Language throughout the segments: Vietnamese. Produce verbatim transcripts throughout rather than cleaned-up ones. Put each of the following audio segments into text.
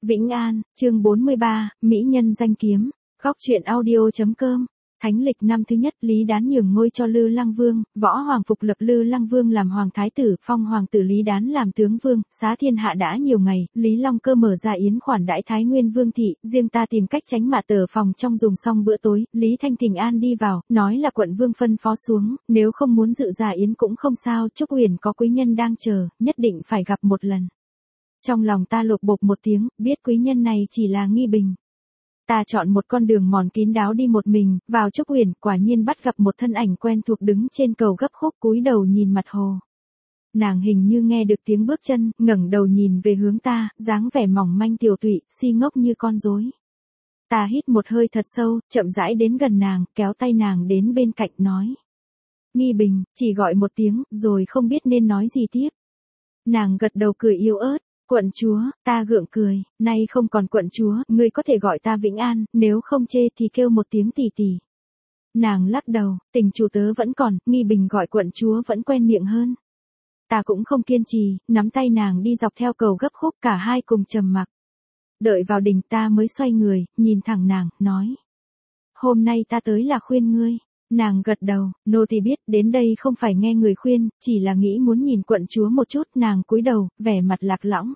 Vĩnh An, chương bốn mươi ba, Mỹ nhân danh kiếm, góc truyện audio.com. Thánh lịch năm thứ nhất, Lý Đán nhường ngôi cho Lư Lăng Vương, Võ Hoàng phục lập Lư Lăng Vương làm hoàng thái tử, phong hoàng tử Lý Đán làm tướng vương, xá thiên hạ đã nhiều ngày, Lý Long Cơ mở ra yến khoản đãi Thái Nguyên Vương thị, riêng ta tìm cách tránh mạ tờ phòng trong dùng xong bữa tối, Lý Thanh Thình An đi vào, nói là quận vương phân phó xuống, nếu không muốn dự ra yến cũng không sao, Trúc Uyển có quý nhân đang chờ, nhất định phải gặp một lần. Trong lòng ta lột bột một tiếng, biết quý nhân này chỉ là nghi bình. Ta chọn một con đường mòn kín đáo đi một mình, vào Trúc Uyển, quả nhiên bắt gặp một thân ảnh quen thuộc đứng trên cầu gấp khúc cúi đầu nhìn mặt hồ. Nàng hình như nghe được tiếng bước chân, ngẩng đầu nhìn về hướng ta, dáng vẻ mỏng manh tiểu tụy, si ngốc như con rối. Ta hít một hơi thật sâu, chậm rãi đến gần nàng, kéo tay nàng đến bên cạnh nói. Nghi bình, chỉ gọi một tiếng, rồi không biết nên nói gì tiếp. Nàng gật đầu cười yếu ớt. Quận chúa, ta gượng cười, nay không còn quận chúa, ngươi có thể gọi ta Vĩnh An, nếu không chê thì kêu một tiếng tỷ tỷ. Nàng lắc đầu, tình chủ tớ vẫn còn, nghi bình gọi quận chúa vẫn quen miệng hơn. Ta cũng không kiên trì, nắm tay nàng đi dọc theo cầu gấp khúc, cả hai cùng trầm mặc. Đợi vào đình ta mới xoay người, nhìn thẳng nàng, nói. Hôm nay ta tới là khuyên ngươi. Nàng gật đầu, nô tỳ biết, đến đây không phải nghe người khuyên, chỉ là nghĩ muốn nhìn quận chúa một chút, nàng cúi đầu, vẻ mặt lạc lõng.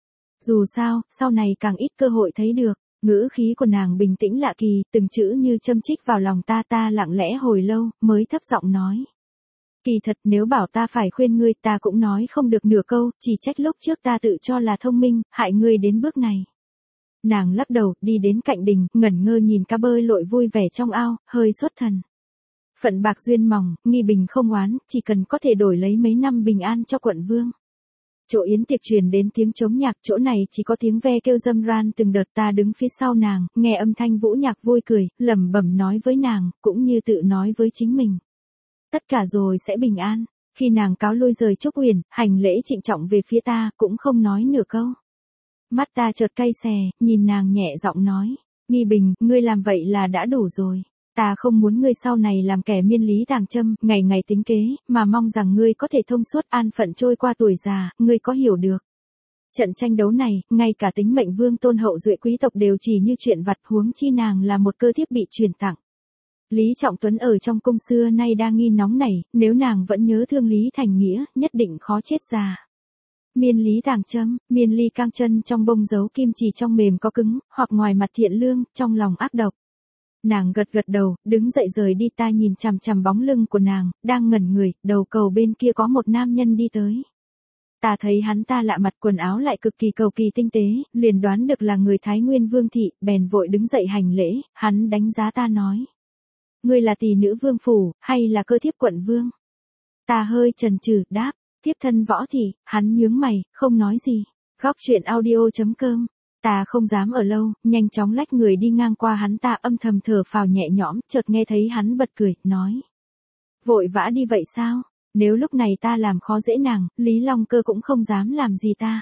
Dù sao, sau này càng ít cơ hội thấy được, ngữ khí của nàng bình tĩnh lạ kỳ, từng chữ như châm chích vào lòng ta ta lặng lẽ hồi lâu, mới thấp giọng nói. Kỳ thật nếu bảo ta phải khuyên ngươi ta cũng nói không được nửa câu, chỉ trách lúc trước ta tự cho là thông minh, hại ngươi đến bước này. Nàng lắc đầu, đi đến cạnh đình, ngẩn ngơ nhìn cá bơi lội vui vẻ trong ao, hơi xuất thần. Phận bạc duyên mỏng, nghi bình không oán, chỉ cần có thể đổi lấy mấy năm bình an cho quận vương. Chỗ yến tiệc truyền đến tiếng trống nhạc, chỗ này chỉ có tiếng ve kêu râm ran từng đợt. Ta đứng phía sau nàng, nghe âm thanh vũ nhạc vui cười, lẩm bẩm nói với nàng, cũng như tự nói với chính mình. Tất cả rồi sẽ bình an. Khi nàng cáo lui rời Trúc Uyển, hành lễ trịnh trọng về phía ta, cũng không nói nửa câu. Mắt ta chợt cay xè, nhìn nàng nhẹ giọng nói, nghi bình, ngươi làm vậy là đã đủ rồi. Ta không muốn ngươi sau này làm kẻ miên lý tàng châm, ngày ngày tính kế, mà mong rằng ngươi có thể thông suốt an phận trôi qua tuổi già, ngươi có hiểu được. Trận tranh đấu này, ngay cả tính mệnh vương tôn hậu duệ quý tộc đều chỉ như chuyện vặt, huống chi nàng là một cơ thiếp bị truyền tặng. Lý Trọng Tuấn ở trong cung xưa nay đang nghi nóng này, nếu nàng vẫn nhớ thương Lý Thành Nghĩa, nhất định khó chết già. Miên lý tàng châm, miên ly cang chân trong bông dấu kim chỉ trong mềm có cứng, hoặc ngoài mặt thiện lương, trong lòng ác độc. Nàng gật gật đầu, đứng dậy rời đi. Ta nhìn chằm chằm bóng lưng của nàng, đang ngẩn người, đầu cầu bên kia có một nam nhân đi tới. Ta thấy hắn ta lạ mặt, quần áo lại cực kỳ cầu kỳ tinh tế, liền đoán được là người Thái Nguyên Vương thị, bèn vội đứng dậy hành lễ. Hắn đánh giá ta nói. Ngươi là tỷ nữ vương phủ, hay là cơ thiếp quận vương? Ta hơi chần chừ, đáp, thiếp thân Võ thị. Hắn nhướng mày, không nói gì. Góc truyện audio.com. Ta không dám ở lâu, nhanh chóng lách người đi ngang qua hắn. Ta âm thầm thở phào nhẹ nhõm, chợt nghe thấy hắn bật cười, nói. Vội vã đi vậy sao? Nếu lúc này ta làm khó dễ nàng, Lý Long Cơ cũng không dám làm gì ta.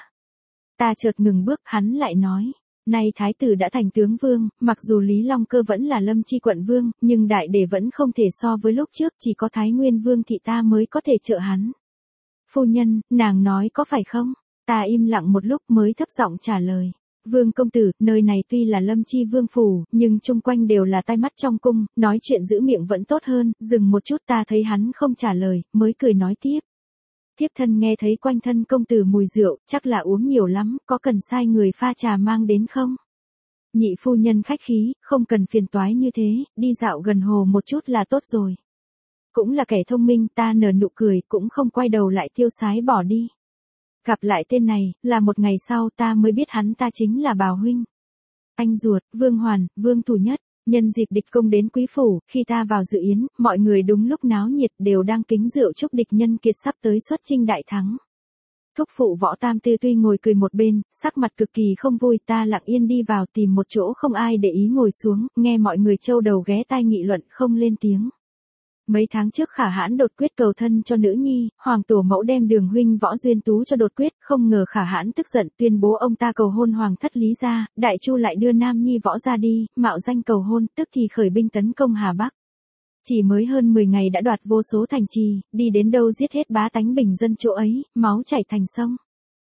Ta chợt ngừng bước, hắn lại nói. Nay thái tử đã thành tướng vương, mặc dù Lý Long Cơ vẫn là lâm chi quận vương, nhưng đại để vẫn không thể so với lúc trước, chỉ có Thái Nguyên Vương thị ta mới có thể trợ hắn. Phu nhân, nàng nói có phải không? Ta im lặng một lúc mới thấp giọng trả lời. Vương công tử, nơi này tuy là lâm chi vương phủ, nhưng chung quanh đều là tai mắt trong cung, nói chuyện giữ miệng vẫn tốt hơn. Dừng một chút, ta thấy hắn không trả lời, mới cười nói tiếp. Thiếp thân nghe thấy quanh thân công tử mùi rượu, chắc là uống nhiều lắm, có cần sai người pha trà mang đến không? Nhị phu nhân khách khí, không cần phiền toái như thế, đi dạo gần hồ một chút là tốt rồi. Cũng là kẻ thông minh, ta nở nụ cười, cũng không quay đầu lại tiêu sái bỏ đi. Gặp lại tên này, là một ngày sau ta mới biết hắn ta chính là Bào huynh. Anh ruột, Vương Hoàn, Vương Thủ Nhất. Nhân dịp địch công đến quý phủ, khi ta vào dự yến, mọi người đúng lúc náo nhiệt đều đang kính rượu chúc địch nhân kiệt sắp tới xuất chinh đại thắng. Thúc phụ Võ Tam Tư tuy ngồi cười một bên, sắc mặt cực kỳ không vui. Ta lặng yên đi vào tìm một chỗ không ai để ý ngồi xuống, nghe mọi người châu đầu ghé tai nghị luận không lên tiếng. Mấy tháng trước Khả Hãn đột quyết cầu thân cho nữ nhi, hoàng tổ mẫu đem Đường huynh Võ Duyên Tú cho đột quyết, không ngờ Khả Hãn tức giận tuyên bố ông ta cầu hôn hoàng thất Lý gia, Đại Chu lại đưa nam nhi Võ ra đi, mạo danh cầu hôn, tức thì khởi binh tấn công Hà Bắc. Chỉ mới hơn mười ngày đã đoạt vô số thành trì, đi đến đâu giết hết bá tánh bình dân chỗ ấy, máu chảy thành sông.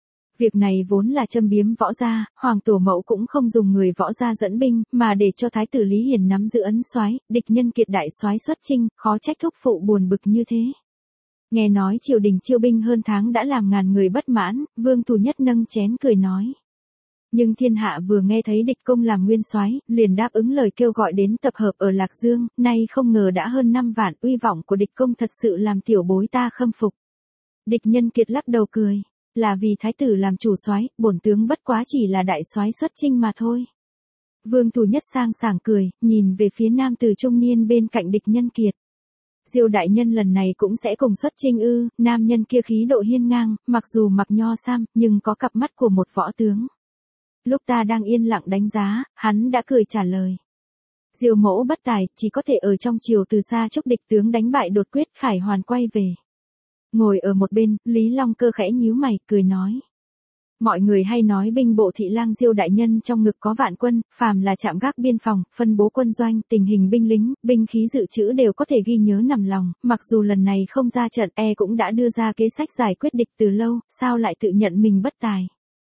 Việc này vốn là châm biếm võ gia, hoàng tổ mẫu cũng không dùng người võ gia dẫn binh, mà để cho thái tử Lý Hiền nắm giữ ấn soái, địch nhân kiệt đại soái xuất chinh, khó trách thúc phụ buồn bực như thế. Nghe nói triều đình chiêu binh hơn tháng đã làm ngàn người bất mãn, Vương Thù Nhất nâng chén cười nói. Nhưng thiên hạ vừa nghe thấy địch công làm nguyên soái, liền đáp ứng lời kêu gọi đến tập hợp ở Lạc Dương, nay không ngờ đã hơn năm vạn, uy vọng của địch công thật sự làm tiểu bối ta khâm phục. Địch Nhân Kiệt lắc đầu cười, là vì thái tử làm chủ soái, bổn tướng bất quá chỉ là đại soái xuất chinh mà thôi. Vương Thù Nhất sang sảng cười, nhìn về phía nam tử trung niên bên cạnh Địch Nhân Kiệt. Diêu đại nhân lần này cũng sẽ cùng xuất chinh ư? Nam nhân kia khí độ hiên ngang, mặc dù mặc nho sam, nhưng có cặp mắt của một võ tướng. Lúc ta đang yên lặng đánh giá, hắn đã cười trả lời. Diêu mẫu bất tài, chỉ có thể ở trong triều từ xa chúc địch tướng đánh bại đột quyết khải hoàn quay về. Ngồi ở một bên, Lý Long Cơ khẽ nhíu mày, cười nói. Mọi người hay nói binh bộ thị lang Diêu đại nhân trong ngực có vạn quân, phàm là trạm gác biên phòng, phân bố quân doanh, tình hình binh lính, binh khí dự trữ đều có thể ghi nhớ nằm lòng, mặc dù lần này không ra trận e cũng đã đưa ra kế sách giải quyết địch từ lâu, sao lại tự nhận mình bất tài.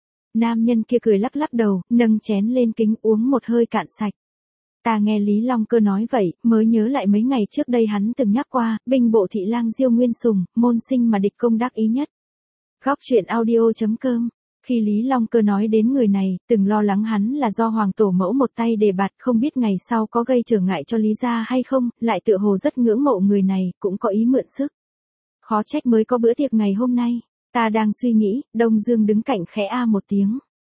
Nam nhân kia cười lắc lắc đầu, nâng chén lên kính uống một hơi cạn sạch. Ta nghe Lý Long Cơ nói vậy, mới nhớ lại mấy ngày trước đây hắn từng nhắc qua, binh bộ thị lang Diêu Nguyên Sùng, môn sinh mà địch công đắc ý nhất. Góc truyện audio chấm com. Khi Lý Long Cơ nói đến người này, từng lo lắng hắn là do hoàng tổ mẫu một tay đề bạt, không biết ngày sau có gây trở ngại cho Lý gia hay không, lại tựa hồ rất ngưỡng mộ người này, cũng có ý mượn sức. Khó trách mới có bữa tiệc ngày hôm nay. Ta đang suy nghĩ, Đông Dương đứng cạnh khẽ a một tiếng.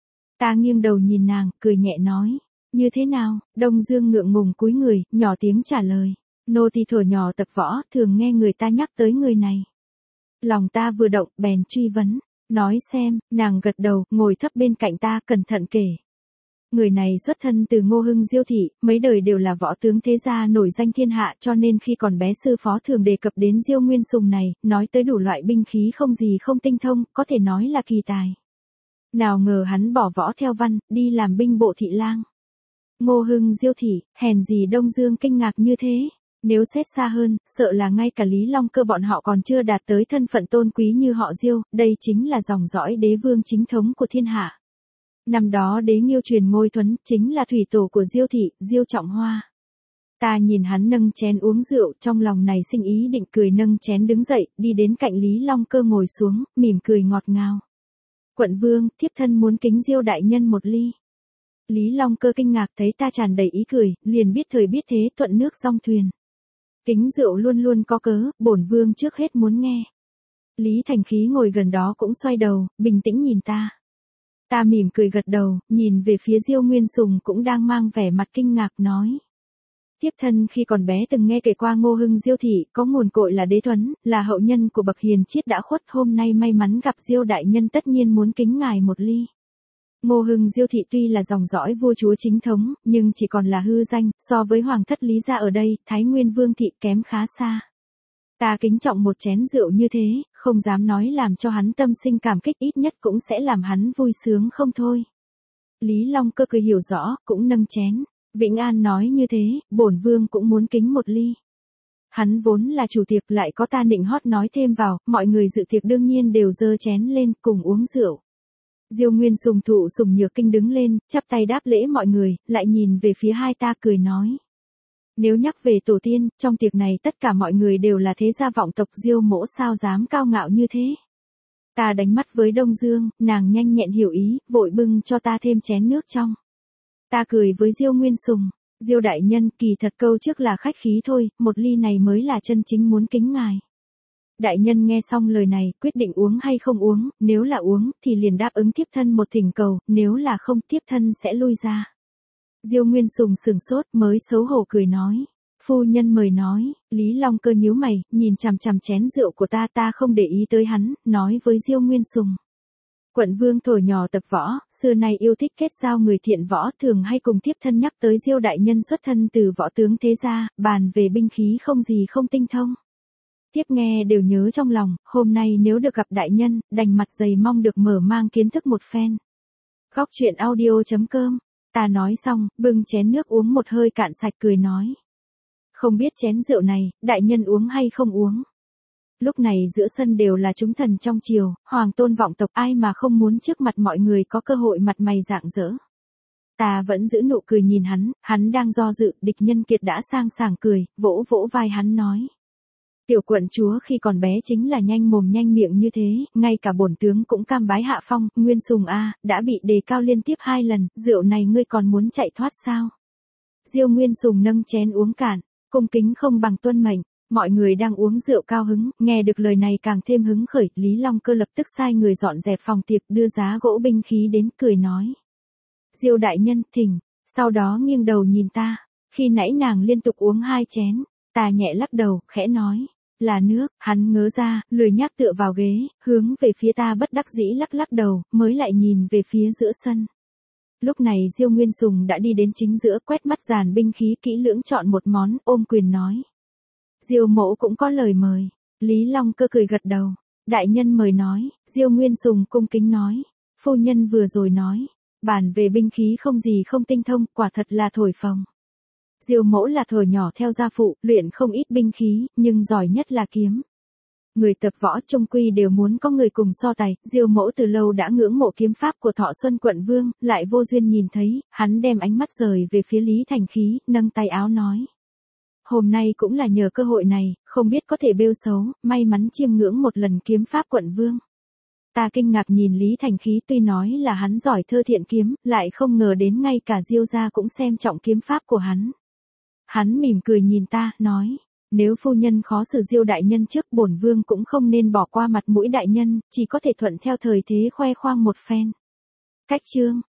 Ta nghiêng đầu nhìn nàng, cười nhẹ nói. Như thế nào? Đông Dương ngượng ngùng cúi người, nhỏ tiếng trả lời. Nô tỳ thuở nhỏ tập võ, thường nghe người ta nhắc tới người này. Lòng ta vừa động, bèn truy vấn. Nói xem, nàng gật đầu, ngồi thấp bên cạnh ta, cẩn thận kể. Người này xuất thân từ Ngô Hưng Diêu thị, mấy đời đều là võ tướng thế gia nổi danh thiên hạ, cho nên khi còn bé sư phó thường đề cập đến Diêu Nguyên Sùng này, nói tới đủ loại binh khí không gì không tinh thông, có thể nói là kỳ tài. Nào ngờ hắn bỏ võ theo văn, đi làm binh bộ thị lang. Ngô Hưng Diêu thị, hèn gì Đông Dương kinh ngạc như thế. Nếu xét xa hơn, sợ là ngay cả Lý Long Cơ bọn họ còn chưa đạt tới thân phận tôn quý như họ Diêu, đây chính là dòng dõi đế vương chính thống của thiên hạ. Năm đó đế Nghiêu truyền ngôi Thuấn, chính là thủy tổ của Diêu thị, Diêu Trọng Hoa. Ta nhìn hắn nâng chén uống rượu, trong lòng này sinh ý định cười, nâng chén đứng dậy, đi đến cạnh Lý Long Cơ ngồi xuống, mỉm cười ngọt ngào. Quận vương, thiếp thân muốn kính Diêu đại nhân một ly. Lý Long Cơ kinh ngạc thấy ta tràn đầy ý cười, liền biết thời biết thế, thuận nước song thuyền. Kính rượu luôn luôn có cớ, bổn vương trước hết muốn nghe. Lý Thành Khí ngồi gần đó cũng xoay đầu, bình tĩnh nhìn ta. Ta mỉm cười gật đầu, nhìn về phía Diêu Nguyên Sùng cũng đang mang vẻ mặt kinh ngạc nói. Tiếp thân khi còn bé từng nghe kể qua Ngô Hưng Diêu thị, có nguồn cội là đế Thuấn, là hậu nhân của bậc hiền triết đã khuất, hôm nay may mắn gặp Diêu đại nhân tất nhiên muốn kính ngài một ly. Ngô Hưng Diêu thị tuy là dòng dõi vua chúa chính thống, nhưng chỉ còn là hư danh, so với hoàng thất Lý gia ở đây, Thái Nguyên Vương thị kém khá xa. Ta kính trọng một chén rượu như thế, không dám nói làm cho hắn tâm sinh cảm kích, ít nhất cũng sẽ làm hắn vui sướng không thôi. Lý Long Cơ cười hiểu rõ, cũng nâng chén. Vĩnh An nói như thế, bổn vương cũng muốn kính một ly. Hắn vốn là chủ tiệc, lại có ta nịnh hót nói thêm vào, mọi người dự tiệc đương nhiên đều giơ chén lên cùng uống rượu. Diêu Nguyên Sùng thụ Sùng Nhược Kinh đứng lên, chắp tay đáp lễ mọi người, lại nhìn về phía hai ta cười nói. Nếu nhắc về tổ tiên, trong tiệc này tất cả mọi người đều là thế gia vọng tộc, Diêu mỗ sao dám cao ngạo như thế. Ta đánh mắt với Đông Dương, nàng nhanh nhẹn hiểu ý, vội bưng cho ta thêm chén nước trong. Ta cười với Diêu Nguyên Sùng, Diêu đại nhân, kỳ thật câu trước là khách khí thôi, một ly này mới là chân chính muốn kính ngài. Đại nhân nghe xong lời này, quyết định uống hay không uống, nếu là uống, thì liền đáp ứng tiếp thân một thỉnh cầu, nếu là không tiếp thân sẽ lui ra. Diêu Nguyên Sùng sừng sốt, mới xấu hổ cười nói. Phu nhân mời nói, Lý Long Cơ nhíu mày, nhìn chằm chằm chén rượu của ta, ta không để ý tới hắn, nói với Diêu Nguyên Sùng. Quận vương thổi nhỏ tập võ, xưa nay yêu thích kết giao người thiện võ, thường hay cùng tiếp thân nhắc tới Diêu đại nhân xuất thân từ võ tướng thế gia, bàn về binh khí không gì không tinh thông. Tiếp nghe đều nhớ trong lòng, hôm nay nếu được gặp đại nhân, đành mặt dày mong được mở mang kiến thức một phen. Góc truyện audio chấm com. Ta nói xong, bưng chén nước uống một hơi cạn sạch cười nói. Không biết chén rượu này, đại nhân uống hay không uống? Lúc này giữa sân đều là chúng thần trong triều, hoàng tôn vọng tộc, ai mà không muốn trước mặt mọi người có cơ hội mặt mày rạng rỡ. Ta vẫn giữ nụ cười nhìn hắn, hắn đang do dự, địch nhân kiệt đã sang sảng cười, vỗ vỗ vai hắn nói. Tiểu quận chúa khi còn bé chính là nhanh mồm nhanh miệng như thế, ngay cả bổn tướng cũng cam bái hạ phong, Nguyên Sùng a, đã bị đề cao liên tiếp hai lần, rượu này ngươi còn muốn chạy thoát sao? Diêu Nguyên Sùng nâng chén uống cạn, cung kính không bằng tuân mệnh. Mọi người đang uống rượu cao hứng, nghe được lời này càng thêm hứng khởi, Lý Long Cơ lập tức sai người dọn dẹp phòng tiệc, đưa giá gỗ binh khí đến, cười nói. Diêu đại nhân, thỉnh, sau đó nghiêng đầu nhìn ta, khi nãy nàng liên tục uống hai chén, ta nhẹ lắc đầu, khẽ nói, là nước, hắn ngớ ra, lười nhác tựa vào ghế, hướng về phía ta bất đắc dĩ lắc lắc đầu, mới lại nhìn về phía giữa sân. Lúc này Diêu Nguyên Sùng đã đi đến chính giữa, quét mắt dàn binh khí kỹ lưỡng chọn một món, ôm quyền nói. Diêu mỗ cũng có lời mời. Lý Long Cơ cười gật đầu. Đại nhân mời nói. Diêu Nguyên Sùng cung kính nói. Phu nhân vừa rồi nói. Bản về binh khí không gì không tinh thông, quả thật là thổi phồng. Diêu mỗ là thổi nhỏ theo gia phụ, luyện không ít binh khí, nhưng giỏi nhất là kiếm. Người tập võ chung quy đều muốn có người cùng so tài, Diêu mỗ từ lâu đã ngưỡng mộ kiếm pháp của Thọ Xuân quận vương, lại vô duyên nhìn thấy, hắn đem ánh mắt rời về phía Lý Thành Khí, nâng tay áo nói. Hôm nay cũng là nhờ cơ hội này, không biết có thể bêu xấu, may mắn chiêm ngưỡng một lần kiếm pháp quận vương. Ta kinh ngạc nhìn Lý Thành Khí, tuy nói là hắn giỏi thơ thiện kiếm, lại không ngờ đến ngay cả Diêu gia cũng xem trọng kiếm pháp của hắn. Hắn mỉm cười nhìn ta, nói, nếu phu nhân khó xử Diêu đại nhân trước, bổn vương cũng không nên bỏ qua mặt mũi đại nhân, chỉ có thể thuận theo thời thế khoe khoang một phen. Cách chương